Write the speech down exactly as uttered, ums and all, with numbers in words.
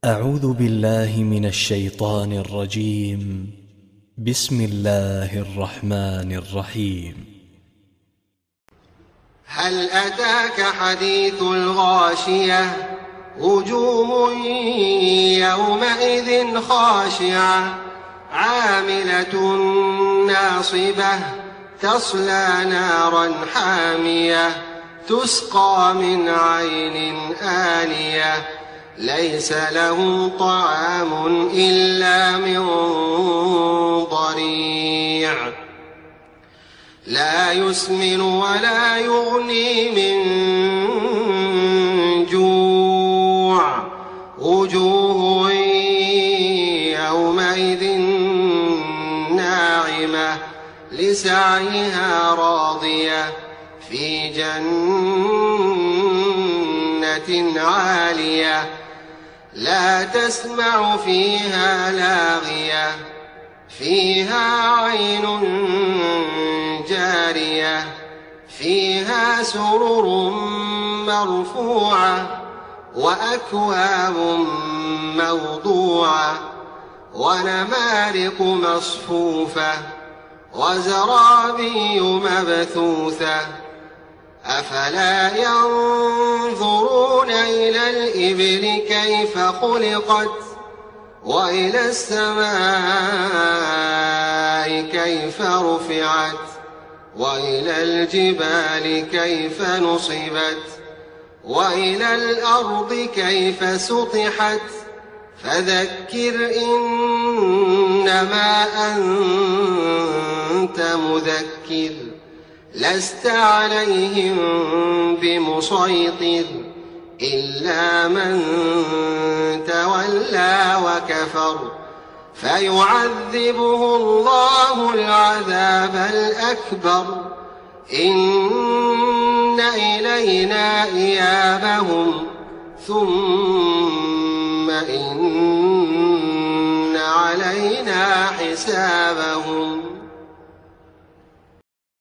أعوذ بالله من الشيطان الرجيم. بسم الله الرحمن الرحيم. هل أتاك حديث الغاشية وجوه يومئذ خاشعة عاملة ناصبة تصلى نارا حامية تسقى من عين آنية ليس له طعام إلا من ضريع لا يسمن ولا يغني من جوع وجوه يومئذ ناعمة لسعيها راضية في جنة عالية لا تسمع فيها لاغية فيها عين جارية فيها سرر مرفوعة وأكواب موضوعة ونمارق مصفوفة وزرابي مبثوثة أفلا ينظرون إلى الإبل كيف خلقت وإلى السماء كيف رفعت وإلى الجبال كيف نصبت وإلى الأرض كيف سطحت فذكر إنما أنت مذكر لست عليهم بمسيطر إلا من تولى وكفر فيعذبه الله العذاب الأكبر إن إلينا إيابهم ثم إن علينا حسابهم.